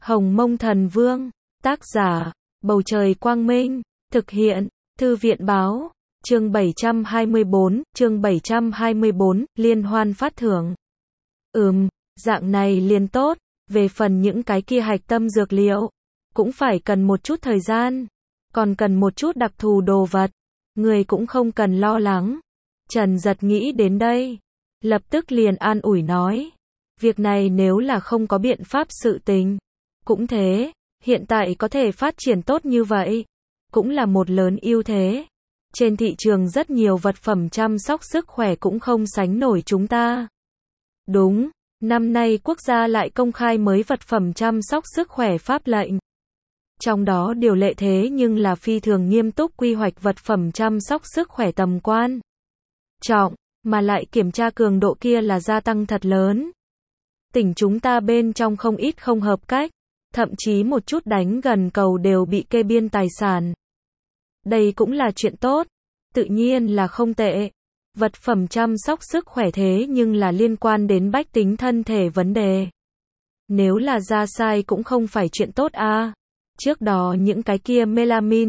Hồng Mông Thần Vương, tác giả, Bầu Trời Quang Minh, thực hiện, Thư viện Báo, chương 724, liên hoan phát thưởng. Dạng này liền tốt, về phần những cái kia hạch tâm dược liệu, cũng phải cần một chút thời gian, còn cần một chút đặc thù đồ vật, người cũng không cần lo lắng. Trần Giật nghĩ đến đây, lập tức liền an ủi nói, việc này nếu là không có biện pháp sự tình, cũng thế, hiện tại có thể phát triển tốt như vậy, cũng là một lớn ưu thế. Trên thị trường rất nhiều vật phẩm chăm sóc sức khỏe cũng không sánh nổi chúng ta. Đúng, năm nay quốc gia lại công khai mới vật phẩm chăm sóc sức khỏe pháp lệnh. Trong đó điều lệ thế nhưng là phi thường nghiêm túc quy hoạch vật phẩm chăm sóc sức khỏe tầm quan trọng, mà lại kiểm tra cường độ kia là gia tăng thật lớn. Tỉnh chúng ta bên trong không ít không hợp cách, thậm chí một chút đánh gần cầu đều bị kê biên tài sản. Đây cũng là chuyện tốt, tự nhiên là không tệ. Vật phẩm chăm sóc sức khỏe thế nhưng là liên quan đến bách tính thân thể vấn đề. Nếu là ra sai cũng không phải chuyện tốt a. Trước đó những cái kia melamine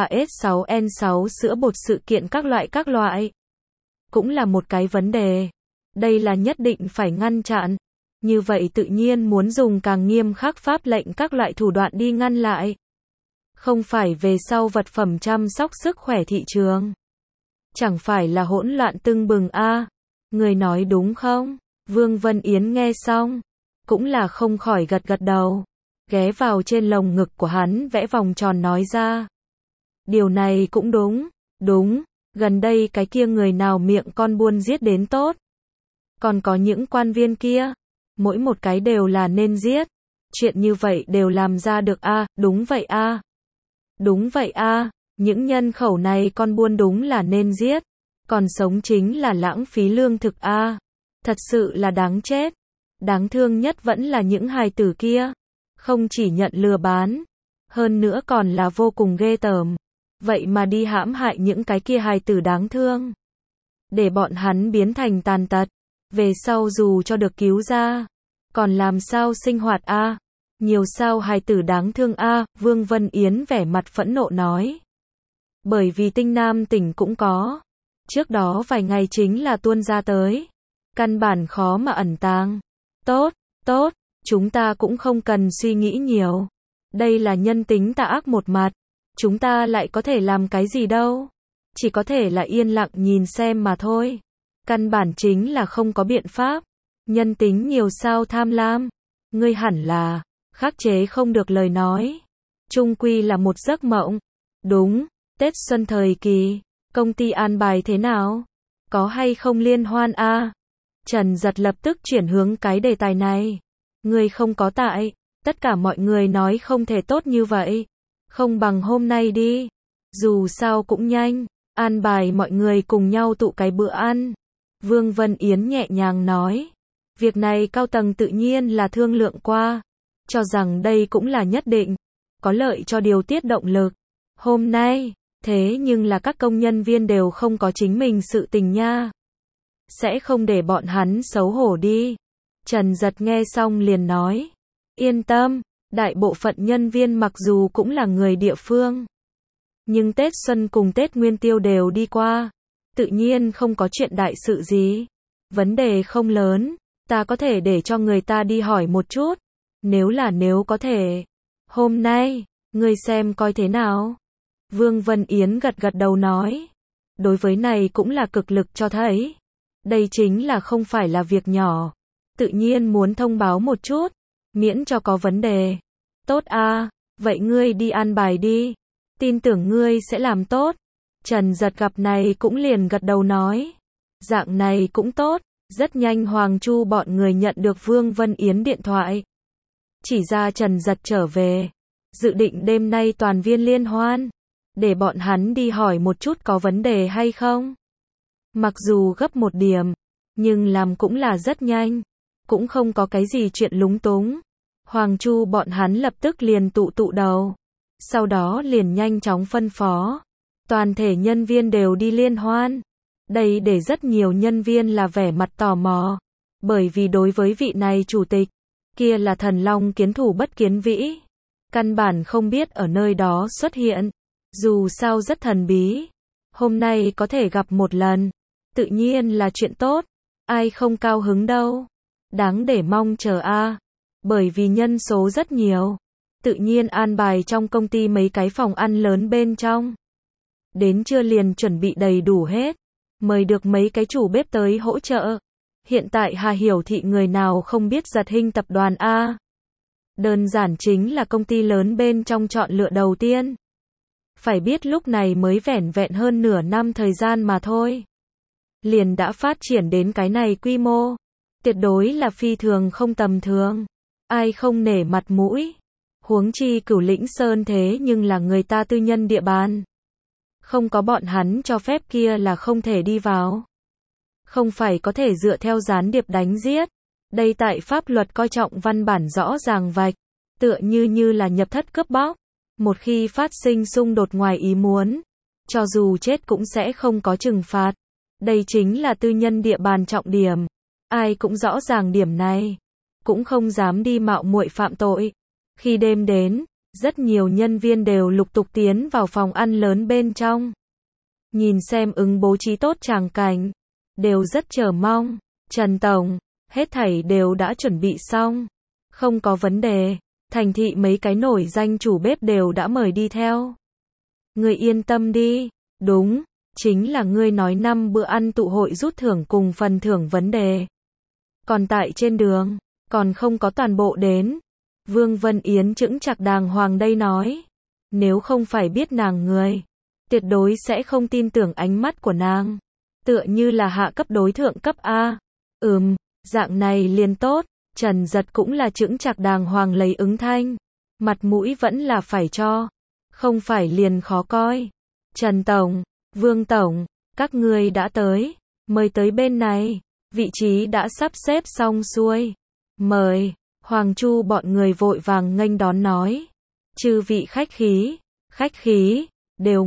C3S6N6 sữa bột sự kiện các loại, cũng là một cái vấn đề. Đây là nhất định phải ngăn chặn. Như vậy tự nhiên muốn dùng càng nghiêm khắc pháp lệnh các loại thủ đoạn đi ngăn lại. Không phải về sau vật phẩm chăm sóc sức khỏe thị trường. Chẳng phải là hỗn loạn tưng bừng a. Người nói đúng không? Vương Vân Yến nghe xong, cũng là không khỏi gật gật đầu. Ghé vào trên lồng ngực của hắn vẽ vòng tròn nói ra. Điều này cũng đúng, gần đây cái kia người nào miệng con buôn giết đến tốt. Còn có những quan viên kia, mỗi một cái đều là nên giết. Chuyện như vậy đều làm ra được a, đúng vậy a. Đúng vậy a, những nhân khẩu này con buôn đúng là nên giết. Còn sống chính là lãng phí lương thực a. Thật sự là đáng chết. Đáng thương nhất vẫn là những hài tử kia. Không chỉ nhận lừa bán, hơn nữa còn là vô cùng ghê tởm. Vậy mà đi hãm hại những cái kia hài tử đáng thương. Để bọn hắn biến thành tàn tật. Về sau dù cho được cứu ra, còn làm sao sinh hoạt a? Nhiều sao hài tử đáng thương a? Vương Vân Yến vẻ mặt phẫn nộ nói. Bởi vì Tinh Nam tỉnh cũng có. Trước đó vài ngày chính là tuôn ra tới. Căn bản khó mà ẩn tàng. Tốt, chúng ta cũng không cần suy nghĩ nhiều. Đây là nhân tính tà ác một mặt. Chúng ta lại có thể làm cái gì đâu. Chỉ có thể là yên lặng nhìn xem mà thôi. Căn bản chính là không có biện pháp. Nhân tính nhiều sao tham lam. Ngươi hẳn là khắc chế không được lời nói. Chung quy là một giấc mộng. Đúng, Tết xuân thời kỳ, công ty an bài thế nào? Có hay không liên hoan a? Trần Giật lập tức chuyển hướng cái đề tài này. Ngươi không có tại, tất cả mọi người nói không thể tốt như vậy. Không bằng hôm nay đi. Dù sao cũng nhanh, an bài mọi người cùng nhau tụ cái bữa ăn. Vương Vân Yến nhẹ nhàng nói. Việc này cao tầng tự nhiên là thương lượng qua. Cho rằng đây cũng là nhất định. Có lợi cho điều tiết động lực. Hôm nay, thế nhưng là các công nhân viên đều không có chính mình sự tình nha. Sẽ không để bọn hắn xấu hổ đi. Trần Giật nghe xong liền nói. Yên tâm, đại bộ phận nhân viên mặc dù cũng là người địa phương. Nhưng Tết Xuân cùng Tết Nguyên Tiêu đều đi qua. Tự nhiên không có chuyện đại sự gì. Vấn đề không lớn. Ta có thể để cho người ta đi hỏi một chút. Nếu có thể. Hôm nay, ngươi xem coi thế nào. Vương Vân Yến gật gật đầu nói. Đối với này cũng là cực lực cho thấy. Đây chính là không phải là việc nhỏ. Tự nhiên muốn thông báo một chút. Miễn cho có vấn đề. Tốt a, vậy ngươi đi an bài đi. Tin tưởng ngươi sẽ làm tốt. Trần Giật gặp này cũng liền gật đầu nói. Dạng này cũng tốt. Rất nhanh Hoàng Chu bọn người nhận được Vương Vân Yến điện thoại. Chỉ ra Trần Giật trở về. Dự định đêm nay toàn viên liên hoan. Để bọn hắn đi hỏi một chút có vấn đề hay không. Mặc dù gấp một điểm, nhưng làm cũng là rất nhanh. Cũng không có cái gì chuyện lúng túng. Hoàng Chu bọn hắn lập tức liền tụ đầu. Sau đó liền nhanh chóng phân phó. Toàn thể nhân viên đều đi liên hoan. Đây để rất nhiều nhân viên là vẻ mặt tò mò. Bởi vì đối với vị này chủ tịch, Kia là thần long kiến thủ bất kiến vĩ. Căn bản không biết ở nơi đó xuất hiện. Dù sao rất thần bí. Hôm nay có thể gặp một lần. Tự nhiên là chuyện tốt. Ai không cao hứng đâu. Đáng để mong chờ a. Bởi vì nhân số rất nhiều. Tự nhiên an bài trong công ty mấy cái phòng ăn lớn bên trong. Đến trưa liền chuẩn bị đầy đủ hết. Mời được mấy cái chủ bếp tới hỗ trợ. Hiện tại Hà Hiểu Thị người nào không biết Giật Hinh tập đoàn a. Đơn giản chính là công ty lớn bên trong chọn lựa đầu tiên. Phải biết lúc này mới vẻn vẹn hơn nửa năm thời gian mà thôi. Liền đã phát triển đến cái này quy mô. Tuyệt đối là phi thường không tầm thường. Ai không nể mặt mũi. Huống chi Cửu Lĩnh Sơn thế nhưng là người ta tư nhân địa bàn. Không có bọn hắn cho phép kia là không thể đi vào. Không phải có thể dựa theo gián điệp đánh giết. Đây tại pháp luật coi trọng văn bản rõ ràng vạch. Tựa như là nhập thất cướp bóc. Một khi phát sinh xung đột ngoài ý muốn. Cho dù chết cũng sẽ không có trừng phạt. Đây chính là tư nhân địa bàn trọng điểm. Ai cũng rõ ràng điểm này. Cũng không dám đi mạo muội phạm tội. Khi đêm đến, rất nhiều nhân viên đều lục tục tiến vào phòng ăn lớn bên trong. Nhìn xem ứng bố trí tốt tràng cảnh. Đều rất chờ mong. Trần Tổng, hết thảy đều đã chuẩn bị xong. Không có vấn đề. Thành thị mấy cái nổi danh chủ bếp đều đã mời đi theo. Ngươi yên tâm đi. Đúng, chính là ngươi nói 5 bữa ăn tụ hội rút thưởng cùng phần thưởng vấn đề. Còn tại trên đường, còn không có toàn bộ đến. Vương Vân Yến chững chạc đàng hoàng đây nói. Nếu không phải biết nàng người, tuyệt đối sẽ không tin tưởng ánh mắt của nàng. Tựa như là hạ cấp đối thượng cấp A. Dạng này liền tốt. Trần Giật cũng là chững chạc đàng hoàng lấy ứng thanh. Mặt mũi vẫn là phải cho. Không phải liền khó coi. Trần Tổng, Vương Tổng, các ngươi đã tới. Mời tới bên này. Vị trí đã sắp xếp xong xuôi. Mời. Hoàng Chu bọn người vội vàng nghênh đón nói. Chư vị khách khí. Đều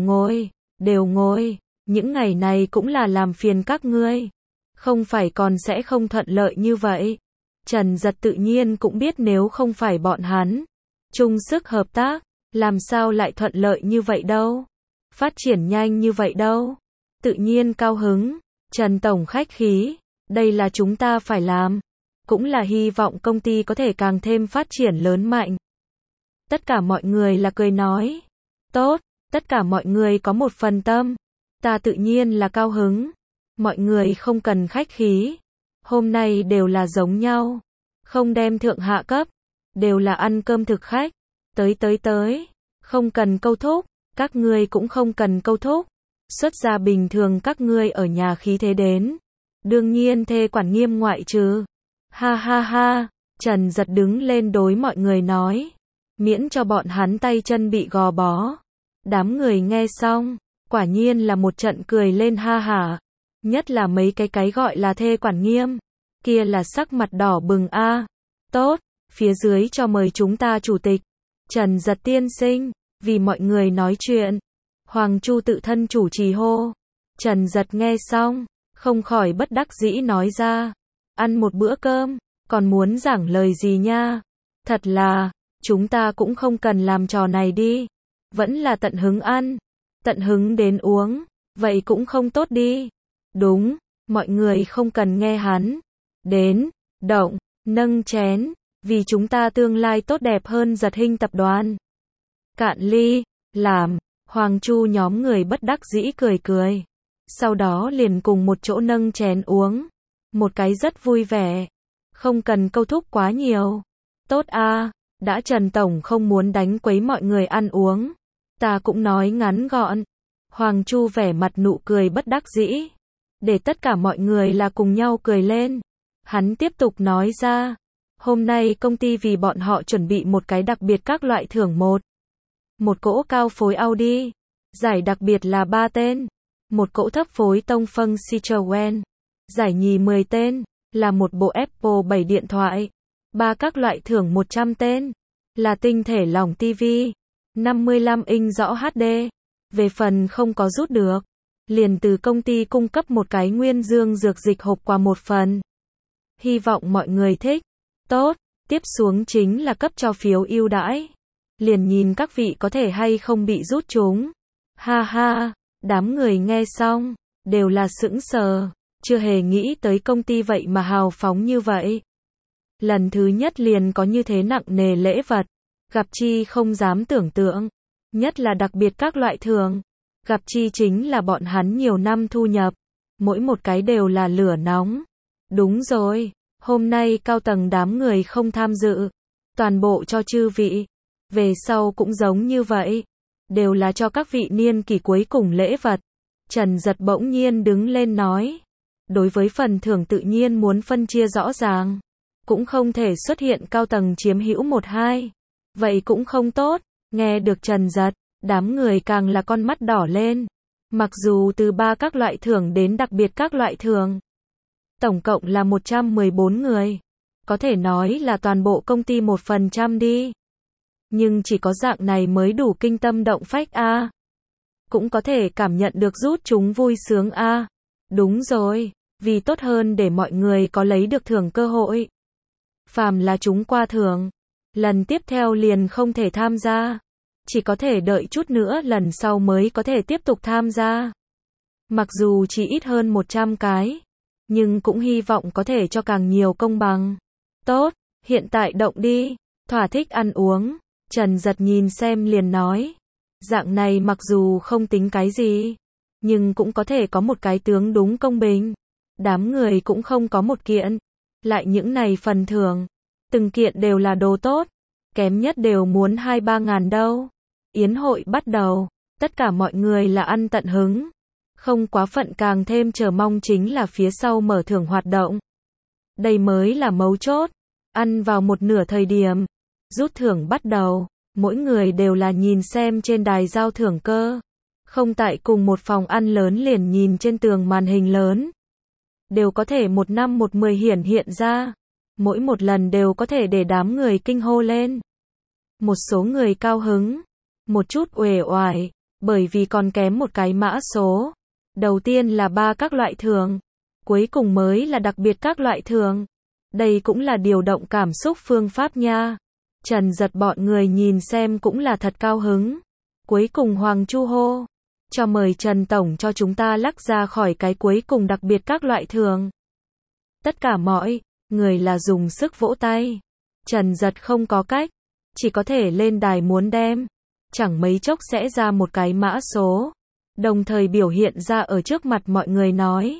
ngồi. Những ngày này cũng là làm phiền các ngươi. Không phải còn sẽ không thuận lợi như vậy. Trần Giật tự nhiên cũng biết nếu không phải bọn hắn chung sức hợp tác, làm sao lại thuận lợi như vậy đâu. Phát triển nhanh như vậy đâu. Tự nhiên cao hứng. Trần Tổng khách khí. Đây là chúng ta phải làm. Cũng là hy vọng công ty có thể càng thêm phát triển lớn mạnh. Tất cả mọi người là cười nói. Tốt, tất cả mọi người có một phần tâm. Ta tự nhiên là cao hứng. Mọi người không cần khách khí. Hôm nay đều là giống nhau. Không đem thượng hạ cấp. Đều là ăn cơm thực khách. Tới. Không cần câu thúc. Các ngươi cũng không cần câu thúc. Xuất gia bình thường các ngươi ở nhà khí thế đến. Đương nhiên thê quản nghiêm ngoại trừ. Ha. Trần Giật đứng lên đối mọi người nói. Miễn cho bọn hắn tay chân bị gò bó. Đám người nghe xong. Quả nhiên là một trận cười lên ha hả. Nhất là mấy cái gọi là thê quản nghiêm. Kia là sắc mặt đỏ bừng a. Tốt, phía dưới cho mời chúng ta chủ tịch. Trần Giật tiên sinh, vì mọi người nói chuyện. Hoàng Chu tự thân chủ trì hô. Trần Giật nghe xong, không khỏi bất đắc dĩ nói ra. Ăn một bữa cơm, còn muốn giảng lời gì nha. Thật là, chúng ta cũng không cần làm trò này đi. Vẫn là tận hứng ăn, tận hứng đến uống, vậy cũng không tốt đi. Đúng, mọi người không cần nghe hắn. Đến, động, nâng chén, vì chúng ta tương lai tốt đẹp hơn Giật Hinh tập đoàn. Cạn ly, làm, Hoàng Chu nhóm người bất đắc dĩ cười. Sau đó liền cùng một chỗ nâng chén uống. Một cái rất vui vẻ. Không cần câu thúc quá nhiều. Tốt a, đã Trần Tổng không muốn đánh quấy mọi người ăn uống. Ta cũng nói ngắn gọn. Hoàng Chu vẻ mặt nụ cười bất đắc dĩ. Để tất cả mọi người là cùng nhau cười lên. Hắn tiếp tục nói ra. Hôm nay công ty vì bọn họ chuẩn bị một cái đặc biệt các loại thưởng một cỗ cao phối Audi. Giải đặc biệt là 3 tên. Một cỗ thấp phối tông phâng Citroën. Giải nhì 10 tên. Là một bộ Apple 7 điện thoại. 3 các loại thưởng 100 tên. Là tinh thể lỏng TV. 55 inch rõ HD. Về phần không có rút được. Liền từ công ty cung cấp một cái nguyên dương dược dịch hộp quà một phần. Hy vọng mọi người thích. Tốt, Tiếp xuống chính là cấp cho phiếu ưu đãi. Liền nhìn các vị có thể hay không bị rút chúng. Ha ha, đám người nghe xong, đều là sững sờ, chưa hề nghĩ tới công ty vậy mà hào phóng như vậy. Lần thứ nhất liền có như thế nặng nề lễ vật, gặp chi không dám tưởng tượng, nhất là đặc biệt các loại thưởng, gặp chi chính là bọn hắn nhiều năm thu nhập, mỗi một cái đều là lửa nóng. Đúng rồi, hôm nay cao tầng đám người không tham dự, toàn bộ cho chư vị, về sau cũng giống như vậy, đều là cho các vị niên kỷ cuối cùng lễ vật. Trần Giật bỗng nhiên đứng lên nói, đối với phần thưởng tự nhiên muốn phân chia rõ ràng, cũng không thể xuất hiện cao tầng chiếm hữu một hai, vậy cũng không tốt. Nghe được Trần Giật, đám người càng là con mắt đỏ lên, mặc dù từ 3 các loại thưởng đến đặc biệt các loại thưởng, tổng cộng là 114 người, có thể nói là toàn bộ công ty 1% đi. Nhưng chỉ có dạng này mới đủ kinh tâm động phách a. Cũng có thể cảm nhận được rút chúng vui sướng a. Đúng rồi, vì tốt hơn để mọi người có lấy được thưởng cơ hội. Phàm là chúng qua thưởng, lần tiếp theo liền không thể tham gia, chỉ có thể đợi chút nữa lần sau mới có thể tiếp tục tham gia. Mặc dù chỉ ít hơn 100 cái, nhưng cũng hy vọng có thể cho càng nhiều công bằng. Tốt, hiện tại động đi, thỏa thích ăn uống. Trần Giật nhìn xem liền nói, dạng này mặc dù không tính cái gì, nhưng cũng có thể có một cái tướng đúng công bình. Đám người cũng không có một kiện, lại những này phần thưởng, từng kiện đều là đồ tốt, kém nhất đều muốn 2-3 ngàn đâu. Yến hội bắt đầu, tất cả mọi người là ăn tận hứng, không quá phận, càng thêm chờ mong chính là phía sau mở thưởng hoạt động. Đây mới là mấu chốt, ăn vào một nửa thời điểm, rút thưởng bắt đầu, mỗi người đều là nhìn xem trên đài giao thưởng cơ, không tại cùng một phòng ăn lớn liền nhìn trên tường màn hình lớn. Đều có thể 1 năm 1 10 hiển hiện ra, mỗi một lần đều có thể để đám người kinh hô lên. Một số người cao hứng, một chút uể oải, bởi vì còn kém một cái mã số. Đầu tiên là 3 các loại thưởng, cuối cùng mới là đặc biệt các loại thưởng. Đây cũng là điều động cảm xúc phương pháp nha. Trần Giật bọn người nhìn xem cũng là thật cao hứng. Cuối cùng Hoàng Chu hô, cho mời Trần Tổng cho chúng ta lắc ra khỏi cái cuối cùng đặc biệt các loại thưởng. Tất cả mọi người là dùng sức vỗ tay. Trần Giật không có cách, chỉ có thể lên đài muốn đem, chẳng mấy chốc sẽ ra một cái mã số, đồng thời biểu hiện ra ở trước mặt mọi người nói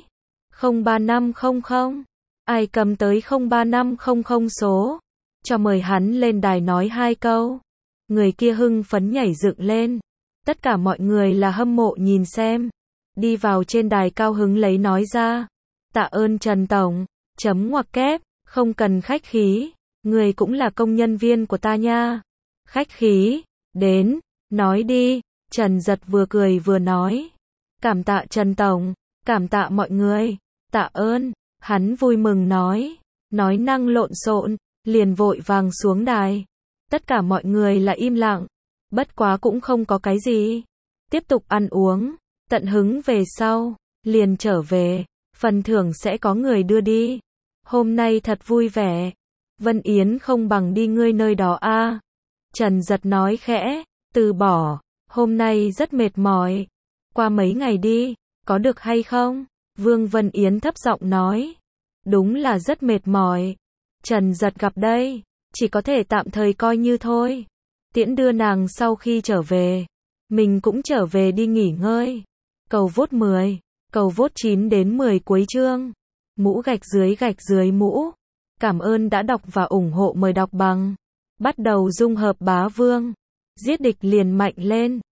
03500, ai cầm tới 03500 số, cho mời hắn lên đài nói 2 câu. Người kia hưng phấn nhảy dựng lên, tất cả mọi người là hâm mộ nhìn xem, đi vào trên đài cao hứng lấy nói ra, tạ ơn Trần Tổng, chấm ngoặc kép, không cần khách khí, người cũng là công nhân viên của ta nha. Khách khí, đến, nói đi. Trần Giật vừa cười vừa nói, cảm tạ Trần Tổng, cảm tạ mọi người, tạ ơn. Hắn vui mừng nói năng lộn xộn, liền vội vàng xuống đài. Tất cả mọi người là im lặng, bất quá cũng không có cái gì, tiếp tục ăn uống, tận hứng về sau, liền trở về, phần thưởng sẽ có người đưa đi. Hôm nay thật vui vẻ, Vân Yến không bằng đi ngươi nơi đó a. Trần Giật nói khẽ, từ bỏ, hôm nay rất mệt mỏi, qua mấy ngày đi, có được hay không? Vương Vân Yến thấp giọng nói, đúng là rất mệt mỏi. Trần Giật gặp đây, chỉ có thể tạm thời coi như thôi, tiễn đưa nàng sau khi trở về, mình cũng trở về đi nghỉ ngơi. Cầu vote 10, cầu vote 9 đến 10 cuối chương, mũ gạch dưới mũ. Cảm ơn đã đọc và ủng hộ, mời đọc bằng. Bắt đầu dung hợp bá vương, giết địch liền mạnh lên.